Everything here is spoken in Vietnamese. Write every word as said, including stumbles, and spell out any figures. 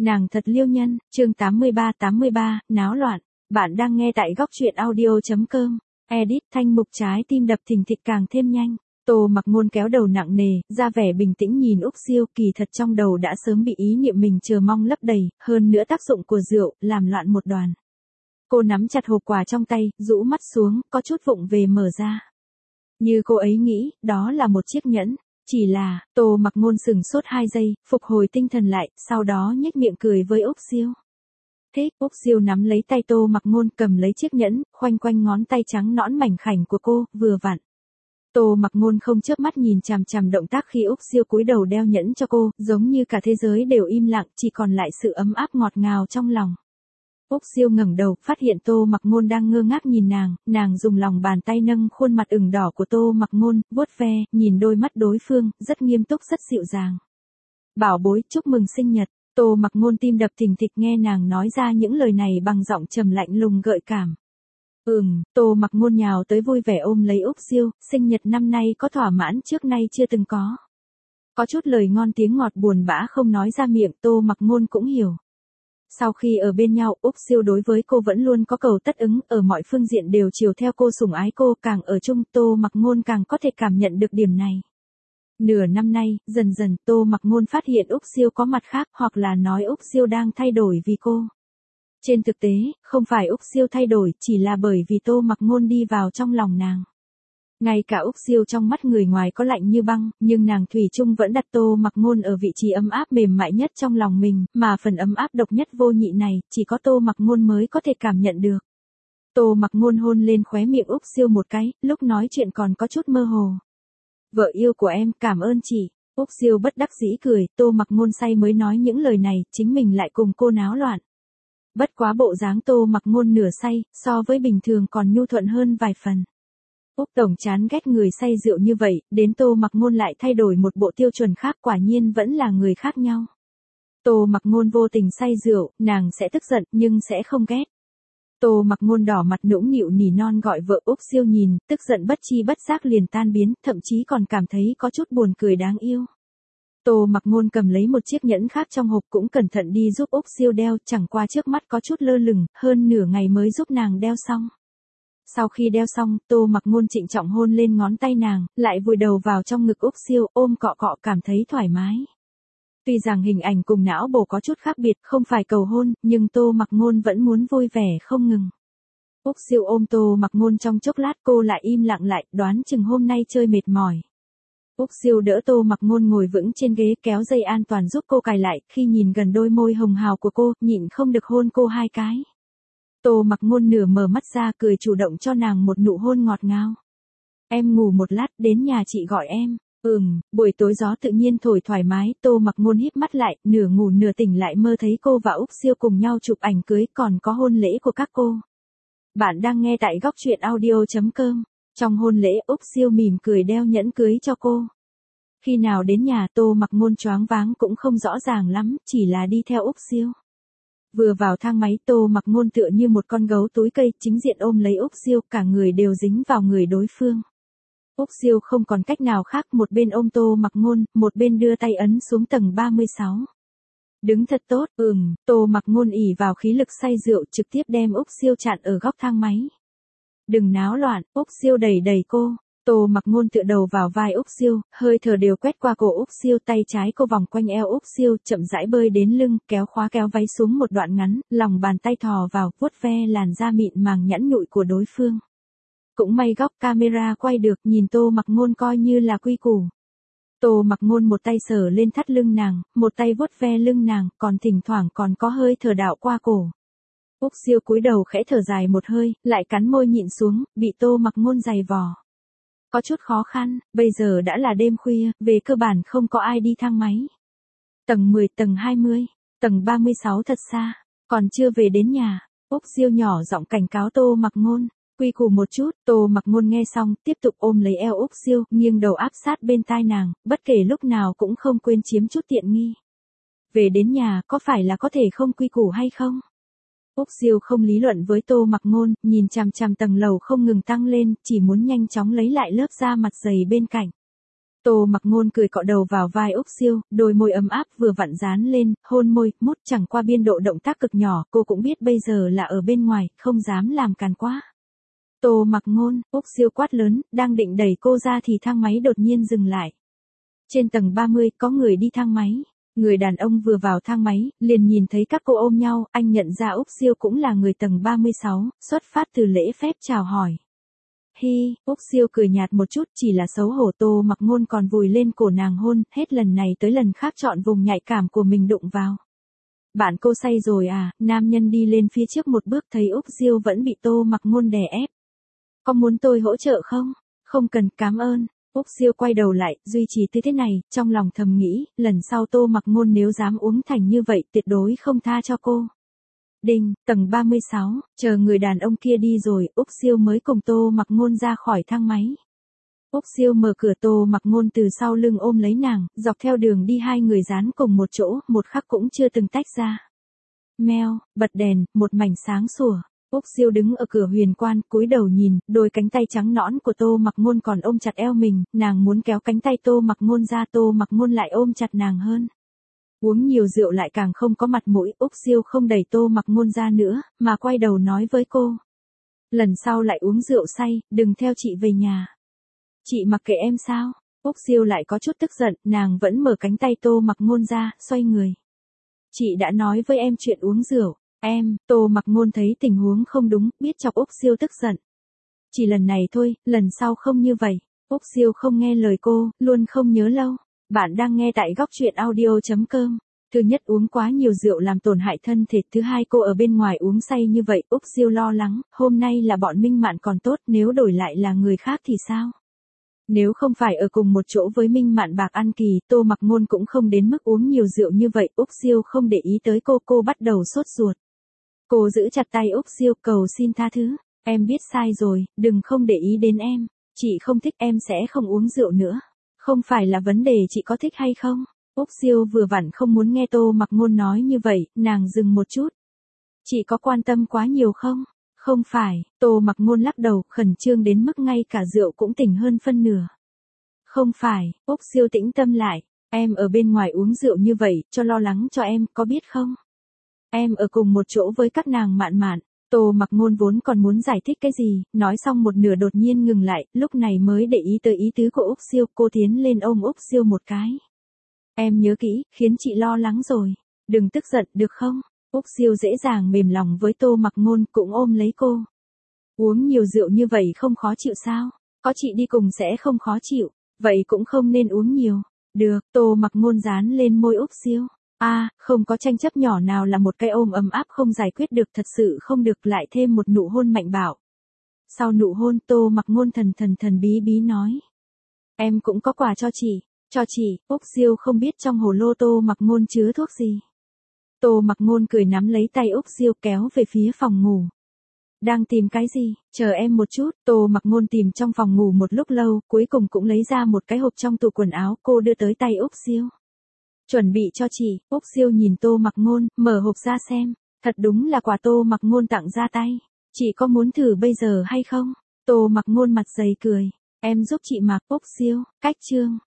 Nàng thật liêu nhân, chương tám mươi ba tám mươi ba, náo loạn. Bạn đang nghe tại góc truyện audio.com. Edit thanh mục trái tim đập thình thịch càng thêm nhanh. Tô Mặc Ngôn kéo đầu nặng nề, ra vẻ bình tĩnh nhìn Úc Siêu, kỳ thật trong đầu đã sớm bị ý niệm mình chờ mong lấp đầy, hơn nữa tác dụng của rượu, làm loạn một đoàn. Cô nắm chặt hộp quà trong tay, rũ mắt xuống, có chút vụng về mở ra. Như cô ấy nghĩ, đó là một chiếc nhẫn. Chỉ là, Tô Mặc Ngôn sừng sốt hai giây, phục hồi tinh thần lại, sau đó nhếch miệng cười với Úc Siêu. Thích, Úc Siêu nắm lấy tay Tô Mặc Ngôn, cầm lấy chiếc nhẫn, khoanh quanh ngón tay trắng nõn mảnh khảnh của cô, vừa vặn. Tô Mặc Ngôn không chớp mắt nhìn chằm chằm động tác khi Úc Siêu cúi đầu đeo nhẫn cho cô, giống như cả thế giới đều im lặng, chỉ còn lại sự ấm áp ngọt ngào trong lòng. Úc Siêu ngẩng đầu, phát hiện Tô Mặc Ngôn đang ngơ ngác nhìn nàng, nàng dùng lòng bàn tay nâng khuôn mặt ửng đỏ của Tô Mặc Ngôn, vuốt ve, nhìn đôi mắt đối phương, rất nghiêm túc rất dịu dàng. Bảo bối, chúc mừng sinh nhật. Tô Mặc Ngôn tim đập thình thịch nghe nàng nói ra những lời này bằng giọng trầm lạnh lùng gợi cảm. Ừm, Tô Mặc Ngôn nhào tới vui vẻ ôm lấy Úc Siêu, sinh nhật năm nay có thỏa mãn trước nay chưa từng có. Có chút lời ngon tiếng ngọt buồn bã không nói ra miệng, Tô Mặc Ngôn cũng hiểu. Sau khi ở bên nhau, Úc Siêu đối với cô vẫn luôn có cầu tất ứng, ở mọi phương diện đều chiều theo cô, sủng ái cô, càng ở chung, Tô Mặc Ngôn càng có thể cảm nhận được điểm này. Nửa năm nay, dần dần, Tô Mặc Ngôn phát hiện Úc Siêu có mặt khác, hoặc là nói Úc Siêu đang thay đổi vì cô. Trên thực tế, không phải Úc Siêu thay đổi, chỉ là bởi vì Tô Mặc Ngôn đi vào trong lòng nàng. Ngay cả Úc Siêu trong mắt người ngoài có lạnh như băng, nhưng nàng thủy chung vẫn đặt Tô Mặc Ngôn ở vị trí ấm áp mềm mại nhất trong lòng mình, mà phần ấm áp độc nhất vô nhị này, chỉ có Tô Mặc Ngôn mới có thể cảm nhận được. Tô Mặc Ngôn hôn lên khóe miệng Úc Siêu một cái, lúc nói chuyện còn có chút mơ hồ. Vợ yêu của em, cảm ơn chị. Úc Siêu bất đắc dĩ cười, Tô Mặc Ngôn say mới nói những lời này, chính mình lại cùng cô náo loạn. Bất quá bộ dáng Tô Mặc Ngôn nửa say, so với bình thường còn nhu thuận hơn vài phần. Úc tổng chán ghét người say rượu như vậy, đến Tô Mặc Ngôn lại thay đổi một bộ tiêu chuẩn khác, quả nhiên vẫn là người khác nhau. Tô Mặc Ngôn vô tình say rượu, nàng sẽ tức giận nhưng sẽ không ghét. Tô Mặc Ngôn đỏ mặt nũng nịu nỉ non gọi vợ. Úc Siêu nhìn, tức giận bất chi bất giác liền tan biến, thậm chí còn cảm thấy có chút buồn cười đáng yêu. Tô Mặc Ngôn cầm lấy một chiếc nhẫn khác trong hộp, cũng cẩn thận đi giúp Úc Siêu đeo, chẳng qua trước mắt có chút lơ lửng, hơn nửa ngày mới giúp nàng đeo xong. Sau khi đeo xong, Tô Mặc Ngôn trịnh trọng hôn lên ngón tay nàng, lại vùi đầu vào trong ngực Úc Siêu, ôm cọ cọ cảm thấy thoải mái. Tuy rằng hình ảnh cùng não bộ có chút khác biệt, không phải cầu hôn, nhưng Tô Mặc Ngôn vẫn muốn vui vẻ không ngừng. Úc Siêu ôm Tô Mặc Ngôn trong chốc lát, cô lại im lặng lại, đoán chừng hôm nay chơi mệt mỏi. Úc Siêu đỡ Tô Mặc Ngôn ngồi vững trên ghế, kéo dây an toàn giúp cô cài lại, khi nhìn gần đôi môi hồng hào của cô, nhịn không được hôn cô hai cái. Tô Mặc Ngôn nửa mở mắt ra, cười chủ động cho nàng một nụ hôn ngọt ngào. Em ngủ một lát, đến nhà chị gọi em. Ừm, buổi tối gió tự nhiên thổi thoải mái, Tô Mặc Ngôn híp mắt lại, nửa ngủ nửa tỉnh lại mơ thấy cô và Úc Siêu cùng nhau chụp ảnh cưới, còn có hôn lễ của các cô. Bạn đang nghe tại góc truyện audio.com. Trong hôn lễ, Úc Siêu mỉm cười đeo nhẫn cưới cho cô. Khi nào đến nhà, Tô Mặc Ngôn choáng váng cũng không rõ ràng lắm, chỉ là đi theo Úc Siêu. Vừa vào thang máy, Tô Mặc Ngôn tựa như một con gấu túi cây, chính diện ôm lấy Úc Siêu, cả người đều dính vào người đối phương. Úc Siêu không còn cách nào khác, một bên ôm Tô Mặc Ngôn, một bên đưa tay ấn xuống tầng ba mươi sáu. Đứng thật tốt, ừm, Tô Mặc Ngôn ỉ vào khí lực say rượu, trực tiếp đem Úc Siêu chặn ở góc thang máy. Đừng náo loạn, Úc Siêu đẩy đẩy cô. Tô Mặc Ngôn tựa đầu vào vai Úc Siêu, hơi thở đều quét qua cổ Úc Siêu, tay trái cô vòng quanh eo Úc Siêu, chậm rãi bơi đến lưng, kéo khóa kéo váy xuống một đoạn ngắn, lòng bàn tay thò vào, vuốt ve làn da mịn màng nhẵn nhụi của đối phương. Cũng may góc camera quay được, nhìn Tô Mặc Ngôn coi như là quy củ. Tô Mặc Ngôn một tay sờ lên thắt lưng nàng, một tay vuốt ve lưng nàng, còn thỉnh thoảng còn có hơi thở đạo qua cổ. Úc Siêu cúi đầu khẽ thở dài một hơi, lại cắn môi nhịn xuống, bị Tô Mặc Ngôn giày vò. Có chút khó khăn, bây giờ đã là đêm khuya, về cơ bản không có ai đi thang máy. Tầng mười, tầng hai mươi, tầng ba mươi sáu thật xa, còn chưa về đến nhà. Úc Siêu nhỏ giọng cảnh cáo Tô Mặc Ngôn. Quy củ một chút, Tô Mặc Ngôn nghe xong, tiếp tục ôm lấy eo Úc Siêu, nghiêng đầu áp sát bên tai nàng, bất kể lúc nào cũng không quên chiếm chút tiện nghi. Về đến nhà, có phải là có thể không quy củ hay không? Úc Siêu không lý luận với Tô Mặc Ngôn, nhìn chằm chằm tầng lầu không ngừng tăng lên, chỉ muốn nhanh chóng lấy lại lớp da mặt dày bên cạnh. Tô Mặc Ngôn cười cọ đầu vào vai Úc Siêu, đôi môi ấm áp vừa vặn dán lên, hôn môi, mút chẳng qua biên độ động tác cực nhỏ, cô cũng biết bây giờ là ở bên ngoài, không dám làm càn quá. Tô Mặc Ngôn, Úc Siêu quát lớn, đang định đẩy cô ra thì thang máy đột nhiên dừng lại. Trên tầng ba mươi có người đi thang máy. Người đàn ông vừa vào thang máy, liền nhìn thấy các cô ôm nhau, anh nhận ra Úc Siêu cũng là người tầng ba mươi sáu, xuất phát từ lễ phép chào hỏi. Hi, Úc Siêu cười nhạt một chút, chỉ là xấu hổ. Tô Mặc Ngôn còn vùi lên cổ nàng hôn, hết lần này tới lần khác chọn vùng nhạy cảm của mình đụng vào. Bạn cô say rồi à? Nam nhân đi lên phía trước một bước, thấy Úc Siêu vẫn bị Tô Mặc Ngôn đè ép. Có muốn tôi hỗ trợ không? Không cần, cảm ơn. Úc Siêu quay đầu lại, duy trì tư thế này, trong lòng thầm nghĩ, lần sau Tô Mặc Ngôn nếu dám uống thành như vậy, tuyệt đối không tha cho cô. Đinh, tầng ba mươi sáu, chờ người đàn ông kia đi rồi, Úc Siêu mới cùng Tô Mặc Ngôn ra khỏi thang máy. Úc Siêu mở cửa, Tô Mặc Ngôn từ sau lưng ôm lấy nàng, dọc theo đường đi hai người dán cùng một chỗ, một khắc cũng chưa từng tách ra. Meo, bật đèn, một mảnh sáng sủa. Úc Siêu đứng ở cửa huyền quan, cúi đầu nhìn, đôi cánh tay trắng nõn của Tô Mặc Ngôn còn ôm chặt eo mình, nàng muốn kéo cánh tay Tô Mặc Ngôn ra, Tô Mặc Ngôn lại ôm chặt nàng hơn. Uống nhiều rượu lại càng không có mặt mũi, Úc Siêu không đẩy Tô Mặc Ngôn ra nữa, mà quay đầu nói với cô. Lần sau lại uống rượu say, đừng theo chị về nhà. Chị mặc kệ em sao? Úc Siêu lại có chút tức giận, nàng vẫn mở cánh tay Tô Mặc Ngôn ra, xoay người. Chị đã nói với em chuyện uống rượu. Em, Tô Mặc Ngôn thấy tình huống không đúng, biết chọc Úc Siêu tức giận. Chỉ lần này thôi, lần sau không như vậy. Úc Siêu không nghe lời cô, luôn không nhớ lâu. Bạn đang nghe tại góc truyện audio chấm com. Thứ nhất, uống quá nhiều rượu làm tổn hại thân thể. Thứ hai, cô ở bên ngoài uống say như vậy, Úc Siêu lo lắng, hôm nay là bọn Minh Mạn còn tốt, nếu đổi lại là người khác thì sao? Nếu không phải ở cùng một chỗ với Minh Mạn Bạc An Kỳ, Tô Mặc Ngôn cũng không đến mức uống nhiều rượu như vậy. Úc Siêu không để ý tới cô, cô bắt đầu sốt ruột. Cô giữ chặt tay Úc Siêu, cầu xin tha thứ. Em biết sai rồi, đừng không để ý đến em. Chị không thích, em sẽ không uống rượu nữa. Không phải là vấn đề chị có thích hay không. Úc Siêu vừa vặn không muốn nghe Tô Mặc Ngôn nói như vậy, nàng dừng một chút. Chị có quan tâm quá nhiều không? Không phải, Tô Mặc Ngôn lắc đầu, khẩn trương đến mức ngay cả rượu cũng tỉnh hơn phân nửa. Không phải, Úc Siêu tĩnh tâm lại. Em ở bên ngoài uống rượu như vậy, cho lo lắng cho em, có biết không? Em ở cùng một chỗ với các nàng Mạn Mạn. Tô Mặc Ngôn vốn còn muốn giải thích cái gì, nói xong một nửa đột nhiên ngừng lại, lúc này mới để ý tới ý tứ của Úc Siêu, cô tiến lên ôm Úc Siêu một cái. Em nhớ kỹ, khiến chị lo lắng rồi. Đừng tức giận, được không? Úc Siêu dễ dàng mềm lòng với Tô Mặc Ngôn, cũng ôm lấy cô. Uống nhiều rượu như vậy không khó chịu sao? Có chị đi cùng sẽ không khó chịu, vậy cũng không nên uống nhiều. Được, Tô Mặc Ngôn dán lên môi Úc Siêu. A, à, không có tranh chấp nhỏ nào là một cái ôm ấm áp không giải quyết được, thật sự không được, lại thêm một nụ hôn mạnh bạo. Sau nụ hôn, Tô Mặc Ngôn thần thần thần bí bí nói. Em cũng có quà cho chị, cho chị. Úc Siêu không biết trong hồ lô Tô Mặc Ngôn chứa thuốc gì. Tô Mặc Ngôn cười nắm lấy tay Úc Siêu kéo về phía phòng ngủ. Đang tìm cái gì? Chờ em một chút. Tô Mặc Ngôn tìm trong phòng ngủ một lúc lâu, cuối cùng cũng lấy ra một cái hộp trong tủ quần áo, cô đưa tới tay Úc Siêu. Chuẩn bị cho chị. Úc Siêu nhìn Tô Mặc Ngôn, mở hộp ra xem. Thật đúng là quà Tô Mặc Ngôn tặng ra tay. Chị có muốn thử bây giờ hay không? Tô Mặc Ngôn mặt dày cười. Em giúp chị mặc. Úc Siêu, cách chương.